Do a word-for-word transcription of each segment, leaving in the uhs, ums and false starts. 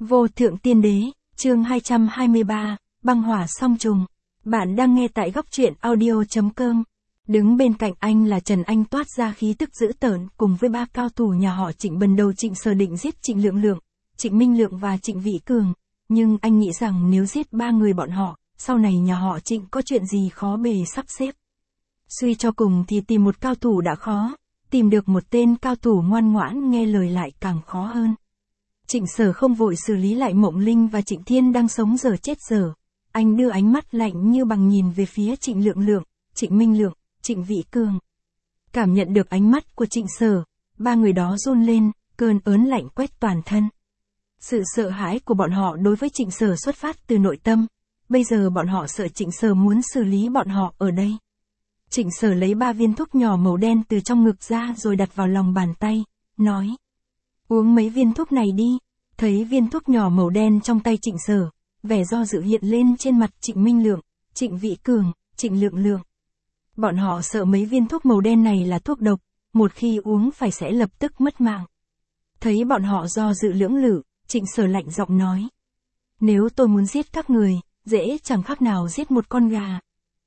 Vô thượng tiên đế, chương hai trăm hai mươi ba, băng hỏa song trùng. Bạn đang nghe tại góc truyện audio.com. Đứng bên cạnh anh là Trần Anh toát ra khí tức dữ tợn cùng với ba cao thủ nhà họ Trịnh bần đầu Trịnh Sở định giết Trịnh Lượng Lượng, Trịnh Minh Lượng và Trịnh Vĩ Cường. Nhưng anh nghĩ rằng nếu giết ba người bọn họ, sau này nhà họ Trịnh có chuyện gì khó bề sắp xếp. Suy cho cùng thì tìm một cao thủ đã khó, tìm được một tên cao thủ ngoan ngoãn nghe lời lại càng khó hơn. Trịnh Sở không vội xử lý lại Mộng Linh và Trịnh Thiên đang sống dở chết dở. Anh đưa ánh mắt lạnh như bằng nhìn về phía Trịnh Lượng Lượng, Trịnh Minh Lượng, Trịnh Vĩ Cường. Cảm nhận được ánh mắt của Trịnh Sở, ba người đó run lên, cơn ớn lạnh quét toàn thân. Sự sợ hãi của bọn họ đối với Trịnh Sở xuất phát từ nội tâm, bây giờ bọn họ sợ Trịnh Sở muốn xử lý bọn họ ở đây. Trịnh Sở lấy ba viên thuốc nhỏ màu đen từ trong ngực ra rồi đặt vào lòng bàn tay, nói: uống mấy viên thuốc này đi. Thấy viên thuốc nhỏ màu đen trong tay Trịnh Sở, vẻ do dự hiện lên trên mặt Trịnh Minh Lượng, Trịnh Vĩ Cường, Trịnh Lượng Lượng. Bọn họ sợ mấy viên thuốc màu đen này là thuốc độc, một khi uống phải sẽ lập tức mất mạng. Thấy bọn họ do dự lưỡng lự, Trịnh Sở lạnh giọng nói: nếu tôi muốn giết các người, dễ chẳng khác nào giết một con gà.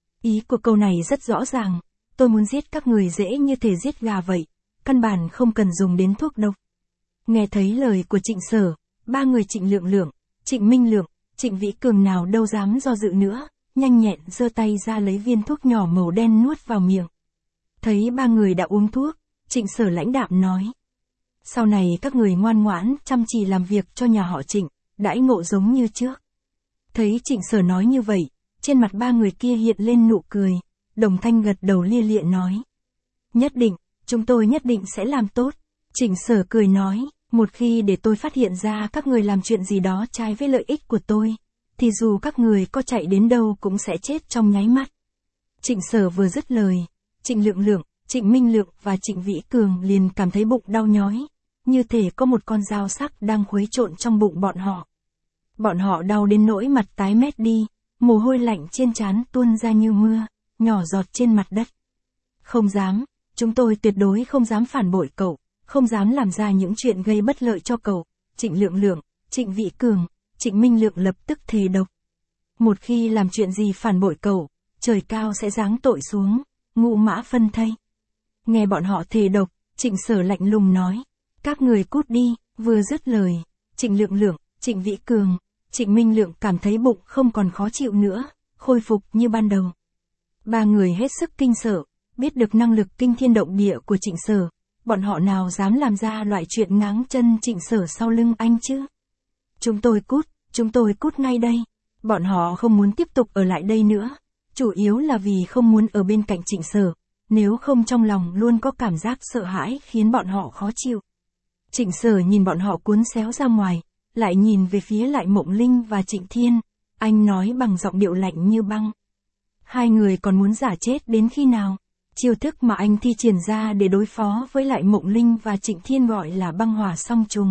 Ý của câu này rất rõ ràng, tôi muốn giết các người dễ như thể giết gà vậy, căn bản không cần dùng đến thuốc độc. Nghe thấy lời của Trịnh Sở, ba người Trịnh Lượng Lượng, Trịnh Minh Lượng, Trịnh Vĩ Cường nào đâu dám do dự nữa, nhanh nhẹn giơ tay ra lấy viên thuốc nhỏ màu đen nuốt vào miệng. Thấy ba người đã uống thuốc, Trịnh Sở lãnh đạm nói: sau này các người ngoan ngoãn chăm chỉ làm việc cho nhà họ Trịnh, đãi ngộ giống như trước. Thấy Trịnh Sở nói như vậy, trên mặt ba người kia hiện lên nụ cười, đồng thanh gật đầu lia lịa nói: nhất định, chúng tôi nhất định sẽ làm tốt. Trịnh Sở cười nói: một khi để tôi phát hiện ra các người làm chuyện gì đó trái với lợi ích của tôi, thì dù các người có chạy đến đâu cũng sẽ chết trong nháy mắt. Trịnh Sở vừa dứt lời, Trịnh Lượng Lượng, Trịnh Minh Lượng và Trịnh Vĩ Cường liền cảm thấy bụng đau nhói, như thể có một con dao sắc đang khuấy trộn trong bụng bọn họ. Bọn họ đau đến nỗi mặt tái mét đi, mồ hôi lạnh trên trán tuôn ra như mưa, nhỏ giọt trên mặt đất. Không dám, chúng tôi tuyệt đối không dám phản bội cậu, không dám làm ra những chuyện gây bất lợi cho cậu. Trịnh Lượng Lượng, Trịnh Vĩ Cường, Trịnh Minh Lượng lập tức thề độc: một khi làm chuyện gì phản bội cậu, trời cao sẽ giáng tội xuống, ngũ mã phân thây. Nghe bọn họ thề độc, Trịnh Sở lạnh lùng nói: các người cút đi. Vừa dứt lời, Trịnh Lượng Lượng, Trịnh Vĩ Cường, Trịnh Minh Lượng cảm thấy bụng không còn khó chịu nữa, khôi phục như ban đầu. Ba người hết sức kinh sợ, biết được năng lực kinh thiên động địa của Trịnh Sở, bọn họ nào dám làm ra loại chuyện ngáng chân Trịnh Sở sau lưng anh chứ. Chúng tôi cút, chúng tôi cút ngay đây. Bọn họ không muốn tiếp tục ở lại đây nữa, chủ yếu là vì không muốn ở bên cạnh Trịnh Sở, nếu không trong lòng luôn có cảm giác sợ hãi khiến bọn họ khó chịu. Trịnh Sở nhìn bọn họ cuốn xéo ra ngoài, lại nhìn về phía lại Mộng Linh và Trịnh Thiên, anh nói bằng giọng điệu lạnh như băng: hai người còn muốn giả chết đến khi nào? Chiêu thức mà anh thi triển ra để đối phó với lại Mộng Linh và Trịnh Thiên gọi là băng hỏa song trùng.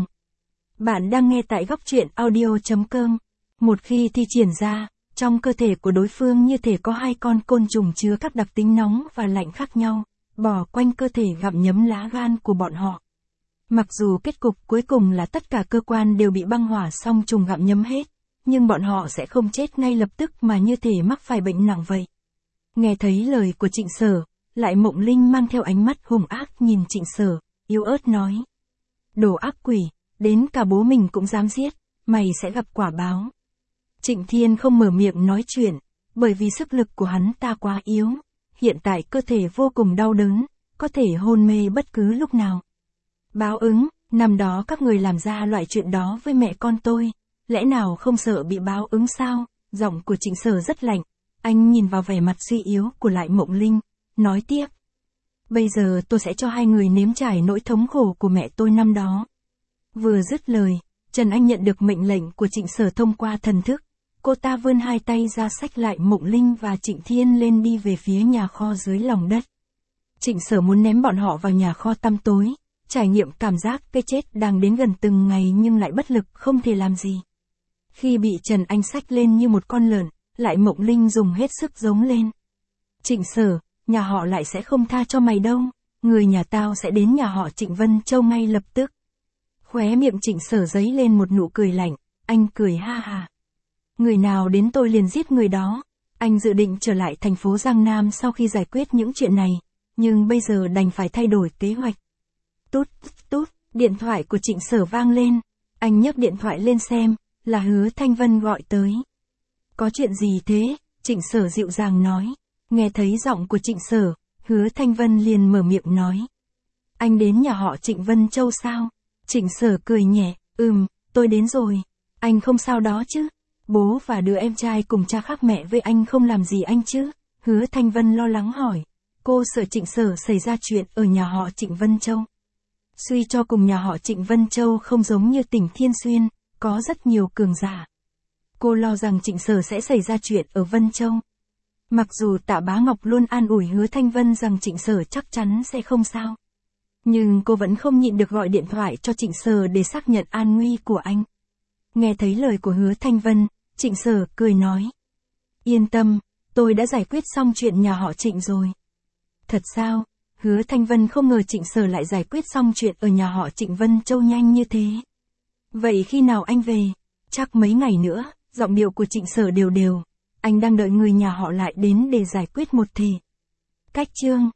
Bạn đang nghe tại góc truyện audio.com. Một khi thi triển ra, trong cơ thể của đối phương như thể có hai con côn trùng chứa các đặc tính nóng và lạnh khác nhau, bò quanh cơ thể gặm nhấm lá gan của bọn họ. Mặc dù kết cục cuối cùng là tất cả cơ quan đều bị băng hỏa song trùng gặm nhấm hết, nhưng bọn họ sẽ không chết ngay lập tức mà như thể mắc phải bệnh nặng vậy. Nghe thấy lời của Trịnh Sở, lại Mộng Linh mang theo ánh mắt hung ác nhìn Trịnh Sở, yếu ớt nói: đồ ác quỷ, đến cả bố mình cũng dám giết, mày sẽ gặp quả báo. Trịnh Thiên không mở miệng nói chuyện, bởi vì sức lực của hắn ta quá yếu, hiện tại cơ thể vô cùng đau đớn, có thể hôn mê bất cứ lúc nào. Báo ứng, năm đó các người làm ra loại chuyện đó với mẹ con tôi, lẽ nào không sợ bị báo ứng sao? Giọng của Trịnh Sở rất lạnh, anh nhìn vào vẻ mặt suy yếu của lại Mộng Linh, nói tiếp: bây giờ tôi sẽ cho hai người nếm trải nỗi thống khổ của mẹ tôi năm đó. Vừa dứt lời, Trần Anh nhận được mệnh lệnh của Trịnh Sở thông qua thần thức, cô ta vươn hai tay ra xách lại Mộng Linh và Trịnh Thiên lên đi về phía nhà kho dưới lòng đất. Trịnh Sở muốn ném bọn họ vào nhà kho tăm tối, trải nghiệm cảm giác cái chết đang đến gần từng ngày nhưng lại bất lực không thể làm gì. Khi bị Trần Anh xách lên như một con lợn, lại Mộng Linh dùng hết sức giống lên: Trịnh Sở, nhà họ lại sẽ không tha cho mày đâu, người nhà tao sẽ đến nhà họ Trịnh Vân Châu ngay lập tức. Khóe miệng Trịnh Sở giấy lên một nụ cười lạnh, anh cười ha hà. Người nào đến tôi liền giết người đó. Anh dự định trở lại thành phố Giang Nam sau khi giải quyết những chuyện này, nhưng bây giờ đành phải thay đổi kế hoạch. Tút, tút, điện thoại của Trịnh Sở vang lên. Anh nhấc điện thoại lên xem, là Hứa Thanh Vân gọi tới. Có chuyện gì thế? Trịnh Sở dịu dàng nói. Nghe thấy giọng của Trịnh Sở, Hứa Thanh Vân liền mở miệng nói. Anh đến nhà họ Trịnh Vân Châu sao? Trịnh Sở cười nhẹ, ừm, tôi đến rồi. Anh không sao đó chứ? Bố và đứa em trai cùng cha khác mẹ với anh không làm gì anh chứ? Hứa Thanh Vân lo lắng hỏi. Cô sợ Trịnh Sở xảy ra chuyện ở nhà họ Trịnh Vân Châu. Suy cho cùng nhà họ Trịnh Vân Châu không giống như tỉnh Thiên Xuyên, có rất nhiều cường giả. Cô lo rằng Trịnh Sở sẽ xảy ra chuyện ở Vân Châu. Mặc dù Tạ Bá Ngọc luôn an ủi Hứa Thanh Vân rằng Trịnh Sở chắc chắn sẽ không sao. Nhưng cô vẫn không nhịn được gọi điện thoại cho Trịnh Sở để xác nhận an nguy của anh. Nghe thấy lời của Hứa Thanh Vân, Trịnh Sở cười nói. Yên tâm, tôi đã giải quyết xong chuyện nhà họ Trịnh rồi. Thật sao? Hứa Thanh Vân không ngờ Trịnh Sở lại giải quyết xong chuyện ở nhà họ Trịnh Vân Châu nhanh như thế. Vậy khi nào anh về? Chắc mấy ngày nữa. Giọng điệu của Trịnh Sở đều đều. Anh đang đợi người nhà họ lại đến để giải quyết một thì. Cách chương